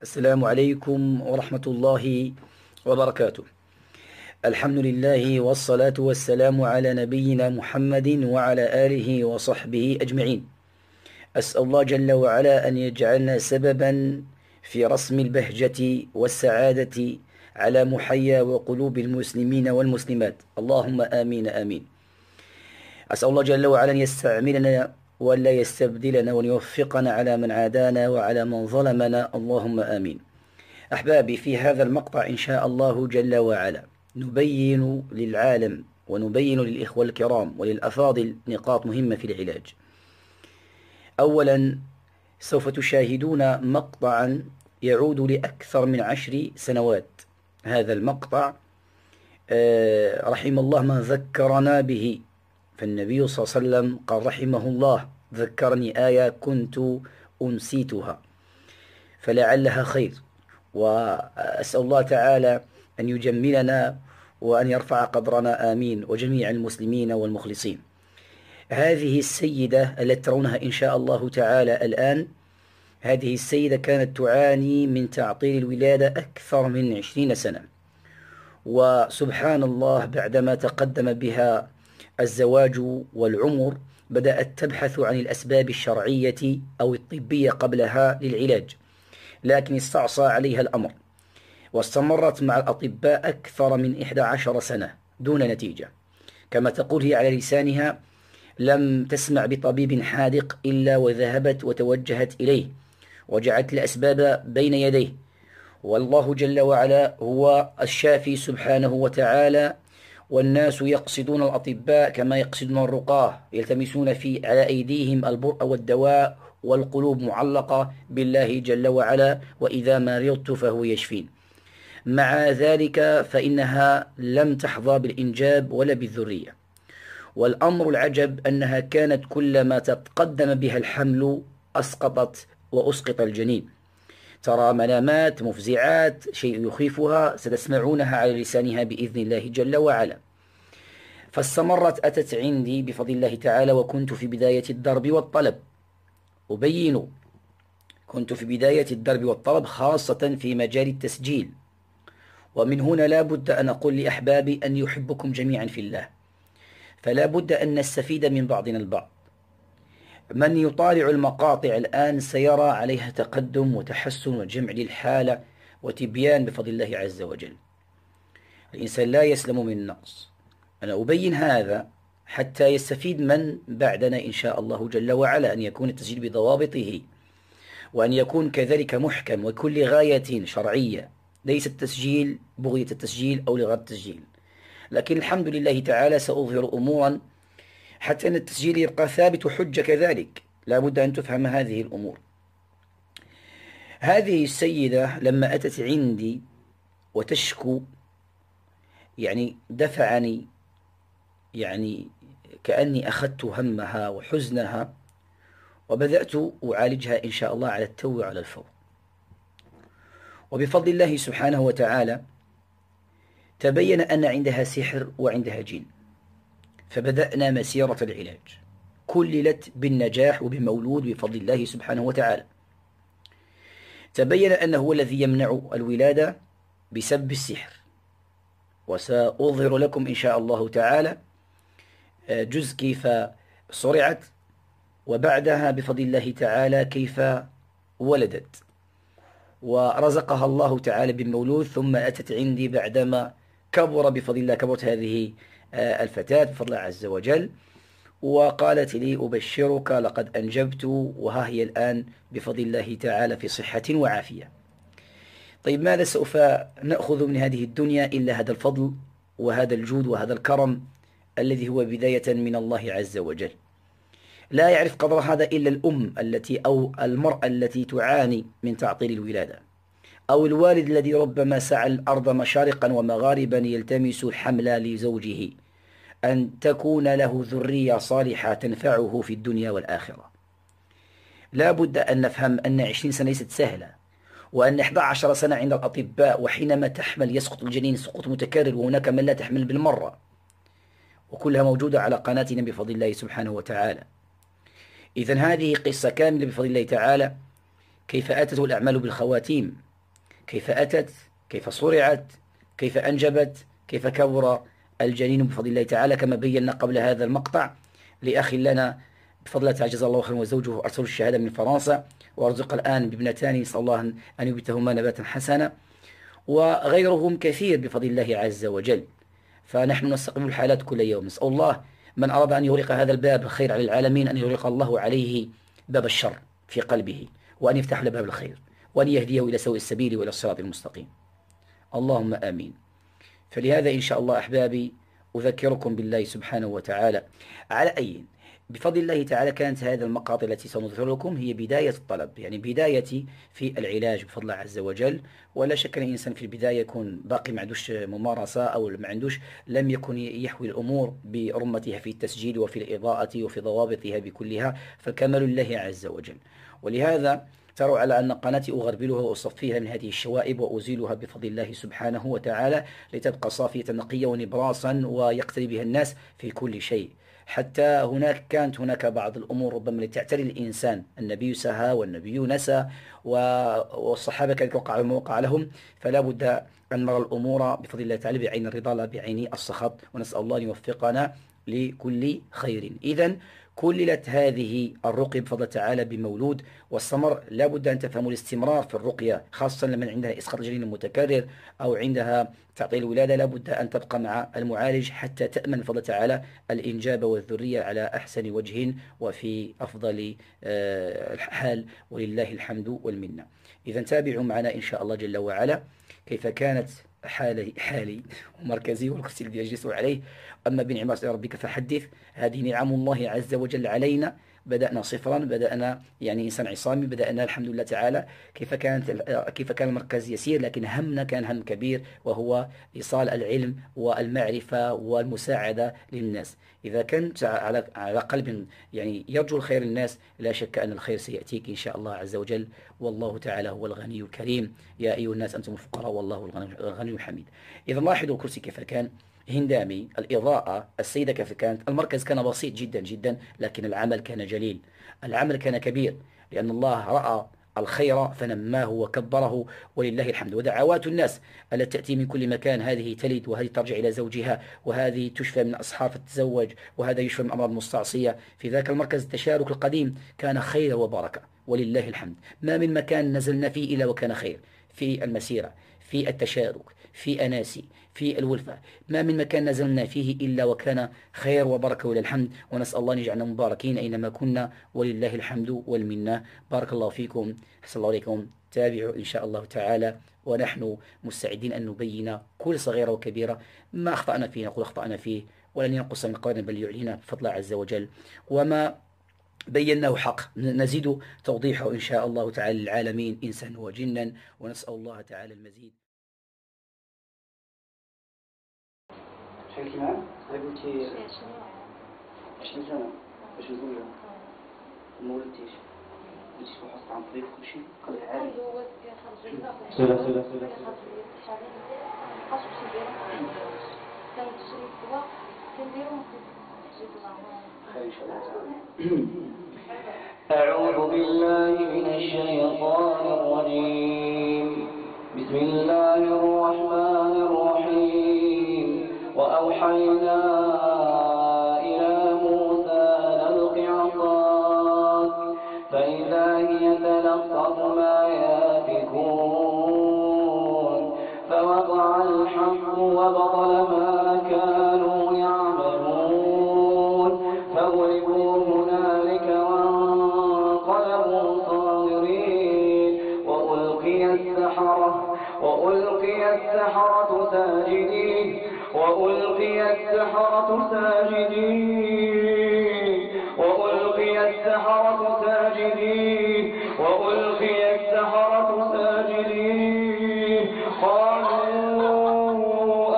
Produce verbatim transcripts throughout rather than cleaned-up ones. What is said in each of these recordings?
السلام عليكم ورحمة الله وبركاته. الحمد لله والصلاة والسلام على نبينا محمد وعلى آله وصحبه أجمعين. أسأل الله جل وعلا أن يجعلنا سببا في رسم البهجة والسعادة على محيا وقلوب المسلمين والمسلمات، اللهم آمين آمين. أسأل الله جل وعلا أن يستعملنا ولا يستبدلنا وأن يوفقنا على من عادانا وعلى من ظلمنا، اللهم آمين. أحبابي، في هذا المقطع إن شاء الله جل وعلا نبين للعالم ونبين للإخوة الكرام وللأفاضل نقاط مهمة في العلاج. أولا، سوف تشاهدون مقطعا يعود لأكثر من عشر سنوات. هذا المقطع آه رحم الله من ذكرنا به، فالنبي صلى الله عليه وسلم قال رحمه الله ذكرني آية كنت أنسيتها فلعلها خير، وأسأل الله تعالى أن يجملنا وأن يرفع قدرنا آمين، وجميع المسلمين والمخلصين. هذه السيدة التي ترونها إن شاء الله تعالى الآن، هذه السيدة كانت تعاني من تعطيل الولادة أكثر من عشرين سنة، وسبحان الله بعدما تقدم بها الزواج والعمر بدأت تبحث عن الأسباب الشرعية أو الطبية قبلها للعلاج، لكن استعصى عليها الأمر واستمرت مع الأطباء أكثر من إحدى عشر سنة دون نتيجة. كما تقول هي على لسانها: لم تسمع بطبيب حاذق إلا وذهبت وتوجهت إليه وجعلت الأسباب بين يديه، والله جل وعلا هو الشافي سبحانه وتعالى، والناس يقصدون الأطباء كما يقصدون الرقاة، يلتمسون في على أيديهم البرء والدواء، والقلوب معلقة بالله جل وعلا، وإذا مرضت فهو يشفين. مع ذلك فإنها لم تحظى بالإنجاب ولا بالذرية، والأمر العجب أنها كانت كلما تقدم بها الحمل أسقطت وأسقط الجنين. ترى منامات مفزعات، شيء يخيفها ستسمعونها على لسانها بإذن الله جل وعلا. فاستمرت، أتت عندي بفضل الله تعالى، وكنت في بداية الدرب والطلب. أبين، كنت في بداية الدرب والطلب خاصة في مجال التسجيل، ومن هنا لا بد أن أقول لأحبابي أن يحبكم جميعا في الله، فلا بد أن نستفيد من بعضنا البعض. من يطالع المقاطع الآن سيرى عليها تقدم وتحسن وجمع للحالة وتبيان بفضل الله عز وجل. الإنسان لا يسلم من النقص. أنا أبين هذا حتى يستفيد من بعدنا إن شاء الله جل وعلا، أن يكون التسجيل بضوابطه، وأن يكون كذلك محكم وكل غاية شرعية، ليس التسجيل بغية التسجيل أو لغير التسجيل. لكن الحمد لله تعالى سأظهر أمورا حتى أن التسجيل يبقى ثابت وحجة كذلك، لا بد أن تفهم هذه الأمور. هذه السيدة لما أتت عندي وتشكو، يعني دفعني، يعني كأني أخذت همها وحزنها وبدأت أعالجها إن شاء الله على التو على الفور. وبفضل الله سبحانه وتعالى تبين أن عندها سحر وعندها جن، فبدأنا مسيرة العلاج، كللت بالنجاح وبمولود بفضل الله سبحانه وتعالى. تبين أنه هو الذي يمنع الولادة بسبب السحر، وسأظهر لكم إن شاء الله تعالى جزء كيف صرعت، وبعدها بفضل الله تعالى كيف ولدت ورزقها الله تعالى بالمولود، ثم أتت عندي بعدما كبر بفضل الله، كبرت هذه الفتاة بفضل الله عز وجل، وقالت لي: أبشرك لقد أنجبت، وها هي الآن بفضل الله تعالى في صحة وعافية. طيب، ماذا سوف نأخذ من هذه الدنيا إلا هذا الفضل وهذا الجود وهذا الكرم الذي هو بداية من الله عز وجل. لا يعرف قدر هذا إلا الأم التي أو المرأة التي تعاني من تعطيل الولادة، أو الوالد الذي ربما سعى الأرض مشارقا ومغاربا يلتمس الحمل لزوجه، أن تكون له ذرية صالحة تنفعه في الدنيا والآخرة. لا بد أن نفهم أن عشرين سنة ليست سهلة، وأن إحدى عشر سنة عند الأطباء، وحينما تحمل يسقط الجنين سقوط متكرر، وهناك من لا تحمل بالمرة، وكلها موجودة على قناتنا بفضل الله سبحانه وتعالى. إذن هذه قصة كاملة بفضل الله تعالى، كيف أتته الأعمال بالخواتيم، كيف أتت، كيف صرعت، كيف أنجبت، كيف كبر الجنين بفضل الله تعالى، كما بينا قبل هذا المقطع لأخ لنا بفضل الله تعالى جزاه الله خيرا، وزوجه أرسلوا الشهادة من فرنسا، وأرزق الآن بابنتان، نسأل الله أن يبتهما نباتا حسنا، وغيرهم كثير بفضل الله عز وجل. فنحن نستقبل الحالات كل يوم، نسأل الله من أراد أن يغلق هذا الباب الخير على العالمين أن يغلق الله عليه باب الشر في قلبه، وأن يفتح له باب الخير، وأن يهديه إلى سوء السبيل وإلى الصراط المستقيم، اللهم آمين. فلهذا إن شاء الله أحبابي أذكركم بالله سبحانه وتعالى على أي بفضل الله تعالى كانت هذه المقاطع التي سنظهر لكم هي بداية الطلب، يعني بداية في العلاج بفضل الله عز وجل. ولا شك أن الإنسان في البداية يكون باقي ما عندوش ممارسة أو ما عندوش لم يكن يحوي الأمور برمتها في التسجيل وفي الإضاءة وفي ضوابطها بكلها، فكمال الله عز وجل. ولهذا تروا على أن قناتي أغربلها وأصفيها من هذه الشوائب وأزيلها بفضل الله سبحانه وتعالى لتبقى صافية نقية ونبراسا ويقتدي بها الناس في كل شيء. حتى هناك كانت هناك بعض الأمور ربما لتعتري الإنسان، النبي سهى والنبي نسى والصحابة كانت وقع ما وقع لهم، فلا بد أن نرى الأمور بفضل الله تعالى بعين الرضا لا بعين السخط، ونسأل الله أن يوفقنا لكل خير. إذن كللت هذه الرقية بفضل تعالى بمولود، والثمر لا بد أن تفهموا الاستمرار في الرقية، خاصة لمن عندها إسقاط الجنين المتكرر أو عندها تعطيل الولادة، لا بد أن تبقى مع المعالج حتى تأمن بفضل تعالى الإنجاب والذرية على أحسن وجه وفي أفضل حال، ولله الحمد والمنة. إذا تابعوا معنا إن شاء الله جل وعلا كيف كانت حالي حالي ومركزي والكرسي الذي يجلس عليه. أما بنعمة ربك فحدث، هذه نعم الله عز وجل علينا. بدأنا صفرا، بدأنا يعني إنسان عصامي، بدأنا الحمد لله تعالى كيف كانت كيف كان المركز يسير، لكن همنا كان هم كبير، وهو إيصال العلم والمعرفة والمساعدة للناس. إذا كنت على على قلب يعني يرجو الخير للناس، لا شك أن الخير سيأتيك إن شاء الله عز وجل، والله تعالى هو الغني الكريم. يا أيها الناس أنتم الفقراء والله الغني الحميد. إذا لاحظوا الكرسي كيف كان هندامي، الإضاءة، السيدة كيف كانت، المركز كان بسيط جدا جدا، لكن العمل كان جليل، العمل كان كبير، لأن الله رأى الخير فنماه وكبره، ولله الحمد. ودعوات الناس التي تأتي من كل مكان، هذه تلد وهذه ترجع إلى زوجها، وهذه تشفى من أصحاب فتتزوج، وهذا يشفى من أمراض مستعصية. في ذاك المركز التشارك القديم كان خير وبركة، ولله الحمد. ما من مكان نزلنا فيه إلا وكان خير، في المسيرة، في التشارك، في أناسي، في الولفة، ما من مكان نزلنا فيه إلا وكان خير وبركة ولله الحمد. ونسأل الله أن يجعلنا مباركين أينما كنا، ولله الحمد والمنة. بارك الله فيكم، أحسن الله عليكم. تابعوا إن شاء الله تعالى، ونحن مستعدين أن نبين كل صغيرة وكبيرة ما أخطأنا فيه نقول أخطأنا فيه، ولن ينقص من قولنا بل يعلينا بفضل عز وجل، وما بيناه حق نزيد توضيحه إن شاء الله تعالى للعالمين إنسان وجنا، ونسأل الله تعالى المزيد. شحال كيما قلتي عشرين سنة باش نقولها وما ولدتيش، ولدتي وحصت عن طريق كل شيء قال عادي سلا سلا سلا أعوذ بالله من الشيطان الرجيم. بسم الله الرحمن الرحيم. وأوحينا إلى موسى أن ألق عصاك فإذا هي تلقف ما يأفكون فوقع الحق وبطل ما كانوا يعملون فغلبوا هنالك وانقلبوا صاغرين وألقي السحرة وألقي السحرة ساجدين وألقي السحرة ساجدين وألقي السحرة ساجدين وألقي السحرة ساجدين قالوا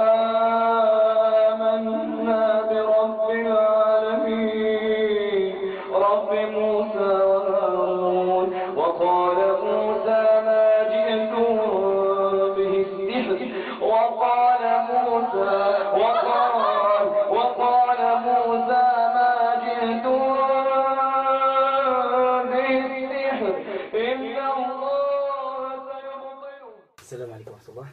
آمنا برب العالمين رب موسى وهارون. وقال موسى ما جئتم به السحر وقال موسى وقال وقال موسى ما جئتم به السحر إنه السلام عليكم ورحمة الله.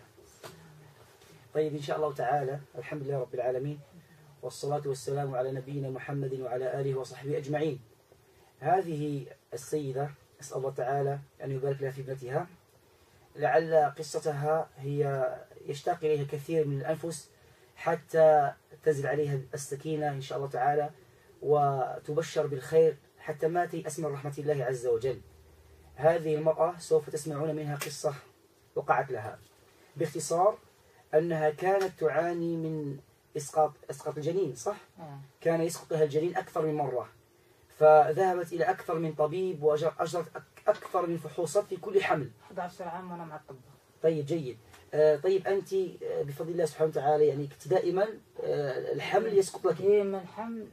طيب إن شاء الله تعالى، الحمد لله رب العالمين، والصلاة والسلام على نبينا محمد وعلى آله وصحبه أجمعين. هذه السيدة أسأل الله تعالى أن يبارك لها في ابنتها، لعل قصتها هي يشتاق إليها كثير من الأنفس حتى تنزل عليها السكينة إن شاء الله تعالى وتبشر بالخير حتى ما تيأس من رحمة الله عز وجل. هذه المرأة سوف تسمعون منها قصة وقعت لها. باختصار أنها كانت تعاني من إسقاط إسقاط الجنين، صح؟ كان يسقط لها الجنين أكثر من مرة، فذهبت إلى أكثر من طبيب وأجرت أكثر من فحوصات في كل حمل. أحد عشر عام وأنا مع الطب. طيب جيد. آه طيب أنت بفضل الله سبحانه وتعالى يعني كنت دائما آه الحمل يسقط لك؟ إيه من حمل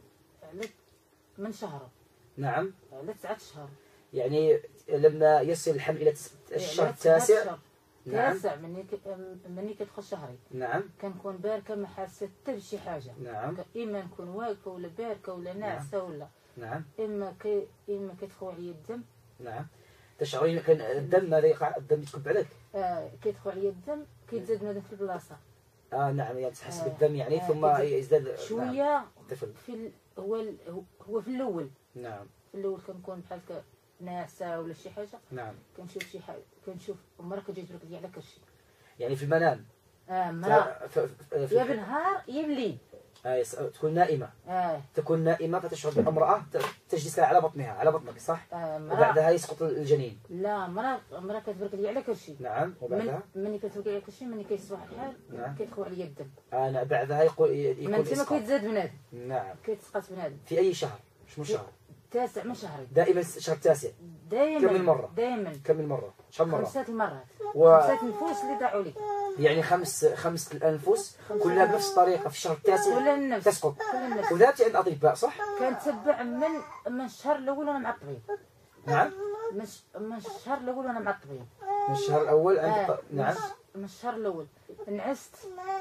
من شهر. نعم. لتسعة أشهر. يعني لما يصل الحمل إلى الشهر التاسع. نعم. تاسع مني ك... مني كتدخل شهري. نعم. كنكون باركة ما حاسة حتى بشي حاجة. نعم. إما نكون واقفة ولا باركة ولا ناعسة. نعم. ولا. نعم. إما كي إما كيدخل عليا الدم. نعم. تشعرين كان الدم ماذا يقع؟ الدم يتكب عليك؟ آه كيدخل عليا الدم كيتزاد بنادم في البلاصة. اه نعم، يعني تحس آه بالدم يعني آه ثم يزداد شوية. نعم. طفل. في ال... هو ال... هو في الأول. نعم. في الأول كنكون بحال هكا ناعسة ولا شي حاجة. نعم. كنشوف شي حاجة، كنشوف مرة كتجي تبرك لي على كرشي. يعني في المنام. اه مرة. ف... ف... يا بالنهار يا بالليل. آه يس... تكون نائمة. آه. تكون نائمة فتشعر بامرأة تجلس على بطنها، على بطنك صح؟ آه مرة. وبعدها يسقط الجنين. لا مرة مرة كتبرك لي على كرشي. نعم. وبعدها؟ من... مني كتبرك لي على كرشي مني كيصبح الحال. نعم. كيدخل عليا الدم. آه نعم. بعدها يقول يكون من تما كيتزاد بنادم. نعم. كيتسقط بنادم. في أي شهر؟ شنو شهر؟ تاسع من شهري. دائما الشهر التاسع. دائما. كم من مرة؟ دائما. كم من مرة؟ شحال مرة؟ خمسة المرات. و... خمسة نفوس اللي ضاعوا لي. يعني خمس خمس الأنفس كلها بنفس الطريقة في الشهر التاسع كلها النفس. تسقط. كلها النفس. وذهبتي عند أطباء صح؟ كنتبع من من الشهر الأول وأنا مع الطبيب. نعم. من من الشهر الأول وأنا مع الطبيب. من الشهر الأول عند آه. نعم. من الشهر الأول نعست.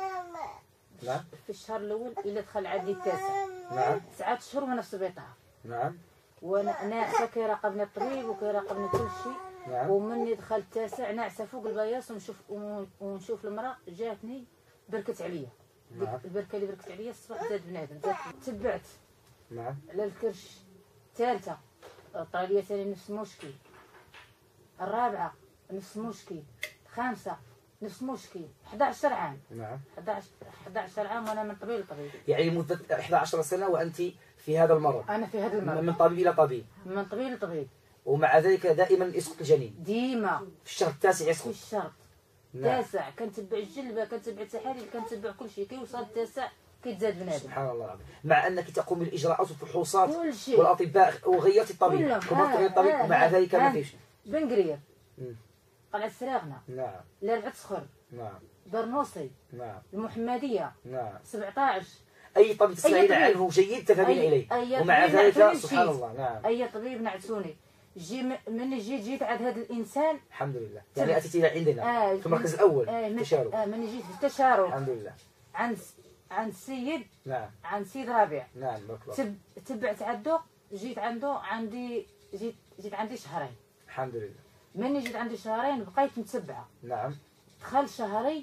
نعم. في الشهر الأول إلا دخل عندي التاسع. نعم. تسعة شهور وأنا في السبيطار. نعم. وانا ناعسه كيراقبني الطبيب وكيراقبني كل شيء. نعم. ومني دخلت التاسع ناعسه فوق البياص ونشوف ونشوف المراه جاتني بركت عليا. نعم. البركه اللي بركت عليا الصباح زاد بنادم زاد. تبعت. نعم. على الكرش. الثالثه طاليه ثاني نفس المشكل. الرابعه نفس المشكل. الخامسه نفس المشكل. أحد عشر عام. نعم. أحد عشر عام وانا من طبيب لطبيب. يعني مدة إحدى عشرة سنة وأنت في هذا المرض. انا في هذا المرض. من طبيب إلى طبيب. من طبيب لطبيب. ومع ذلك دائما يسقط الجنين. ديما. في الشهر التاسع يسقط. في الشهر نعم. التاسع كنتبع الجلبه كنتبع التحاليل كنتبع كل شيء كيوصل التاسع كيتزاد بنادم. سبحان الله العظيم. مع انك تقوم بالاجراءات والفحوصات كل شيء والاطباء وغيرت الطبيب كما تغير الطبيب ومع ذلك ما فيش. بن قرير. قلعة السراغنه. نعم. لربعة صخر. نعم. برنوصي. نعم. المحمديه. نعم. سبعطاش. اي طبيب تسمعين عنه جيد تذهبين اليه ومع ذلك سبحان الله. نعم. اي طبيب نعسوني. جي من جيت جيت عند هذا الانسان. الحمد لله. يعني اتيت الى عندنا آه في المركز الاول آه التشارك. آه من جيت في التشارك. الحمد لله. عند عند السيد. نعم. عند سيد رابع. نعم. تب... تبعت عنده جيت عنده عندي جيت جيت عندي شهرين. الحمد لله. مني جيت عندي شهرين بقيت متبعه. نعم. دخل شهري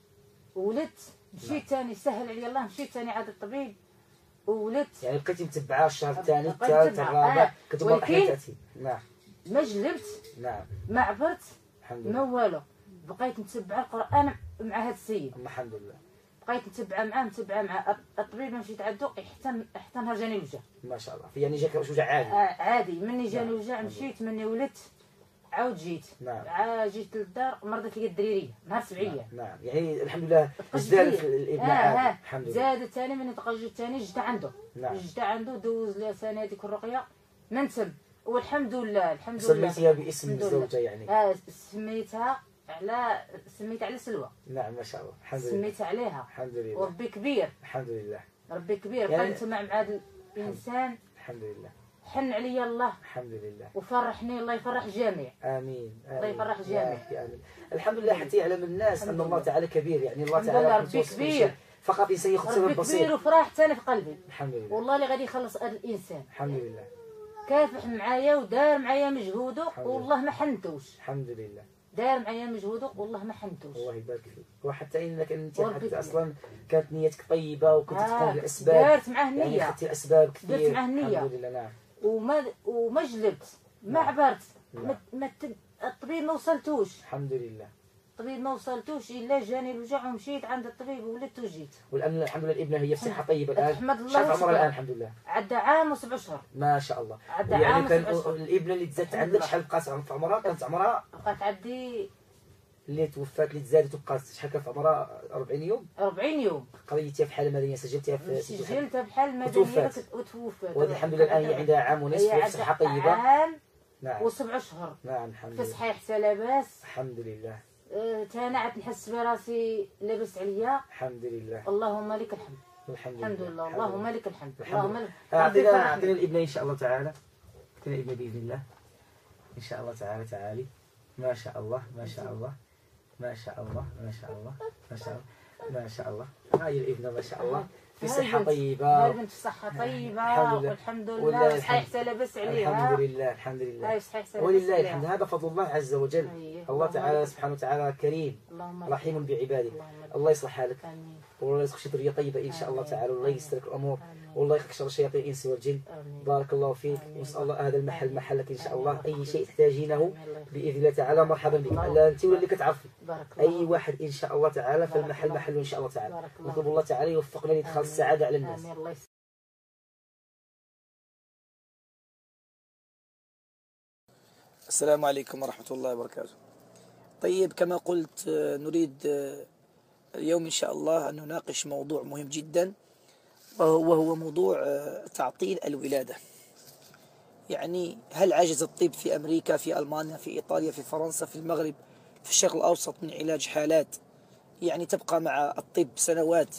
ولدت مشيت ثاني سهل علي الله مشيت ثاني عند الطبيب وولدت. يعني بقيتي متبعه الشهر الثاني الثالث الرابع آه. كنت مرحله تاتي. نعم. ما جلبت. نعم. ما عبرت. الحمد لله. ما والو بقيت متبعه القران مع هذا السيد. الحمد لله. بقيت متبعه معاه متبعه مع الطبيب مشيت عنده حتى حتى نهار جاني وجع. ما شاء الله. يعني جاك وجع عادي. آه عادي مني جاني وجع مشيت مني ولدت عاود جيت. نعم. عاد جيت للدار مرضت لي الدريريه نهار سبعيه. نعم. نعم. يعني الحمد لله ازداد الابن آه عادي. آه. الحمد لله. زاد ثاني من تقجت ثاني جيت عنده. نعم. جيت عنده دوز لي سنه هذيك الرقيه من تم والحمد لله الحمد لله. سميتيها باسم الزوجه يعني. اه سميتها على سميتها على سلوى. نعم ما شاء الله. الحمد لله. سميتها عليها. الحمد لله. وربي كبير. الحمد لله. ربي كبير. يعني بقيت مع مع هذا الانسان. الحمد لله. حن عليا الله. الحمد لله. وفرحني الله يفرح الجميع. امين. الله يفرح الجميع. امين. الحمد لله حتى يعلم الناس ان الله تعالى كبير يعني الله الحمد تعالى لله ربي كبير. فقط انسان ياخذ سبب ربي بسيط. كبير وفرحت انا في قلبي. الحمد لله. والله اللي غادي يخلص هذا الانسان. الحمد لله. كافح معايا ودار معايا مجهوده والله ما حنتوش. الحمد لله. داير معايا مجهود والله ما حنتوش. الله يبارك فيك. وحتى انك انت حتى اصلا كانت نيتك طيبه وكنت آه تقوم بالاسباب. دارت معاه النيه. يعني اخذتي الاسباب كثير. درت معاه النيه. الحمد لله. نعم. وما وما جلبت ما عبرت. ما, ما الطبيب ما وصلتوش. الحمد لله. الطبيب ما وصلتوش الا جاني الوجع ومشيت عند الطبيب ولدت وجيت. والان الحمد لله الابنه هي بصحه طيبه الان. احمد الله. شاف عمرها الان الحمد لله. عدى عام وسبع شهور. ما شاء الله. عدى يعني عام كان وسبع شهور. الابنه اللي تزادت عندك شحال بقات في عمرها؟ كانت عمرها بقات عندي اللي توفات اللي تزادت وبقات شحال كان في عمرها؟ أربعين يوم. أربعين يوم. قضيتيها في حاله مدنيه سجلتيها في سجلتها بحال مدنيه وتوفات. وتوفات. وهذه الحمد لله الان هي عندها عام ونصف وفي صحه طيبه. عام نعم. وسبع شهور. نعم الحمد في لله. صحيح حتى لاباس. الحمد لله. أه انا عاد نحس براسي لاباس عليا. الحمد لله. اللهم لك الحمد. الحمد لله. الحمد لله. اللهم لك الحمد. اللهم لك. اعطينا اعطينا الابن ان شاء الله تعالى. اعطينا الابن باذن الله ان شاء الله تعالى. تعالي. ما شاء الله ما شاء الله ما شاء الله ما شاء الله ما شاء الله ما شاء الله. هاي الابنه ما شاء الله في صحه طيبه. البنت في صحه طيبه والحمد لله. صحيح حتى لاباس عليها. الحمد لله الحمد لله. هاي صحيح ولله الحمد. هذا فضل الله عز وجل. أيه. الله تعالى سبحانه وتعالى كريم رحيم بعباده. الله يصلح حالك والله يرزقك ذريه طيبه ان شاء الله تعالى والله ييسر لك الامور والله يخليك شر الشياطين الانس والجن. بارك الله فيك ونسال الله هذا المحل محلك ان شاء الله. اي شيء تحتاجينه باذن الله تعالى مرحبا بك. لا انت ولا اللي كتعرفي اي واحد ان شاء الله تعالى فالمحل محله ان شاء الله تعالى. نطلب الله تعالى يوفقنا لادخال السعاده على الناس. السلام عليكم ورحمه الله وبركاته. طيب كما قلت نريد اليوم إن شاء الله أن نناقش موضوع مهم جدا وهو موضوع تعطيل الولادة. يعني هل عجز الطب في أمريكا في ألمانيا في إيطاليا في فرنسا في المغرب في الشرق الأوسط من علاج حالات يعني تبقى مع الطب سنوات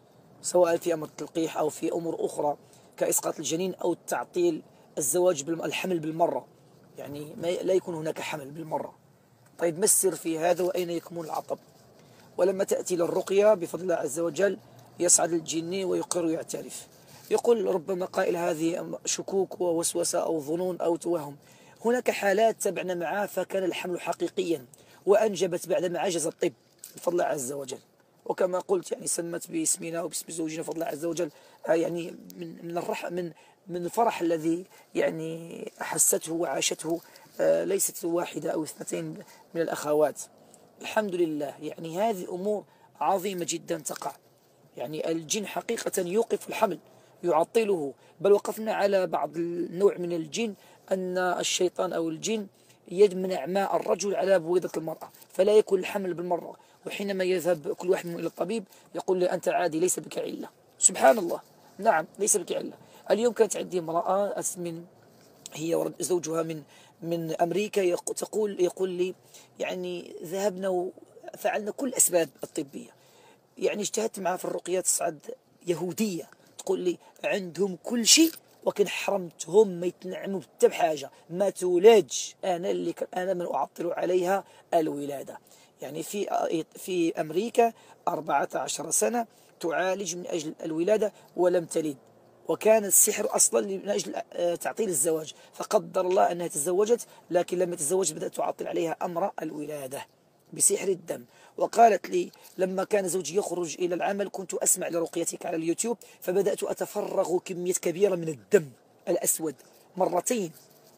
سواء في أمر التلقيح أو في أمور أخرى كإسقاط الجنين أو تعطيل الزواج الحمل بالمرة، يعني لا يكون هناك حمل بالمرة. طيب ما السر في هذا وأين يكمن العطب؟ ولما تأتي للرقية بفضل الله عز وجل يصعد الجني ويقر ويعترف. يقول ربما قائل هذه شكوك ووسوسة أو ظنون أو توهم. هناك حالات تبعنا معها فكان الحمل حقيقيا وأنجبت بعدما عجز الطب بفضل الله عز وجل. وكما قلت يعني سمت باسمنا وباسم زوجنا بفضل الله عز وجل يعني من من الرح من من الفرح الذي يعني أحسته وعاشته ليست واحدة أو اثنتين من الأخوات. الحمد لله. يعني هذه أمور عظيمة جدا تقع. يعني الجن حقيقة يوقف الحمل يعطله، بل وقفنا على بعض النوع من الجن أن الشيطان أو الجن يمنع ماء الرجل على بويضة المرأة فلا يكون الحمل بالمرة. وحينما يذهب كل واحد منهم إلى الطبيب يقول له أنت عادي ليس بك علة. سبحان الله. نعم ليس بك علة. اليوم كانت عندي امرأة من هي زوجها من من أمريكا تقول يقول لي يعني ذهبنا وفعلنا كل الأسباب الطبية، يعني اجتهدت معها في الرقيات الصعد يهودية تقول لي عندهم كل شيء وكن حرمتهم ما يتنعموا حتى بحاجة ما تولدش. أنا اللي أنا من أعطل عليها الولادة. يعني في في أمريكا أربعة عشر سنة تعالج من أجل الولادة ولم تلد، وكان السحر أصلا من أجل تعطيل الزواج، فقدر الله أنها تزوجت لكن لما تزوجت بدأت تعطل عليها أمر الولادة بسحر الدم. وقالت لي لما كان زوجي يخرج إلى العمل كنت أسمع لرقيتك على اليوتيوب فبدأت أتفرغ كمية كبيرة من الدم الأسود مرتين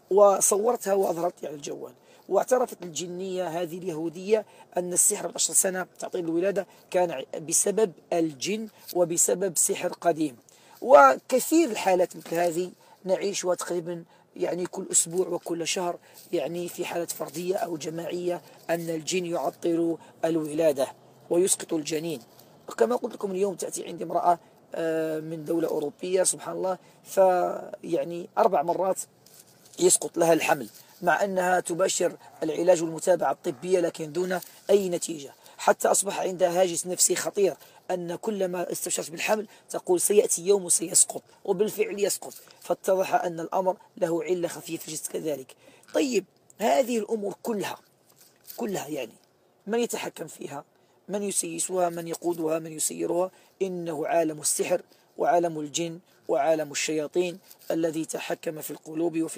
وصورتها وأظهرتها على الجوال. واعترفت الجنية هذه اليهودية أن السحر بعشر سنة تعطيل الولادة كان بسبب الجن وبسبب سحر قديم. وكثير الحالات مثل هذه نعيشها تقريبا يعني كل أسبوع وكل شهر، يعني في حالة فردية أو جماعية أن الجن يعطل الولادة ويسقط الجنين. كما قلت لكم اليوم تأتي عندي امرأة من دولة أوروبية سبحان الله فيعني أربع مرات يسقط لها الحمل مع أنها تباشر العلاج والمتابعة الطبية لكن دون أي نتيجة، حتى أصبح عندها هاجس نفسي خطير أن كلما استبشرت بالحمل تقول سيأتي يوم وسيسقط، وبالفعل يسقط. فاتضح أن الأمر له علة خفيفة جدا كذلك. طيب هذه الأمور كلها كلها يعني من يتحكم فيها؟ من يسيسها؟ من يقودها؟ من يسيرها؟ إنه عالم السحر وعالم الجن وعالم الشياطين الذي تحكم في القلوب وفي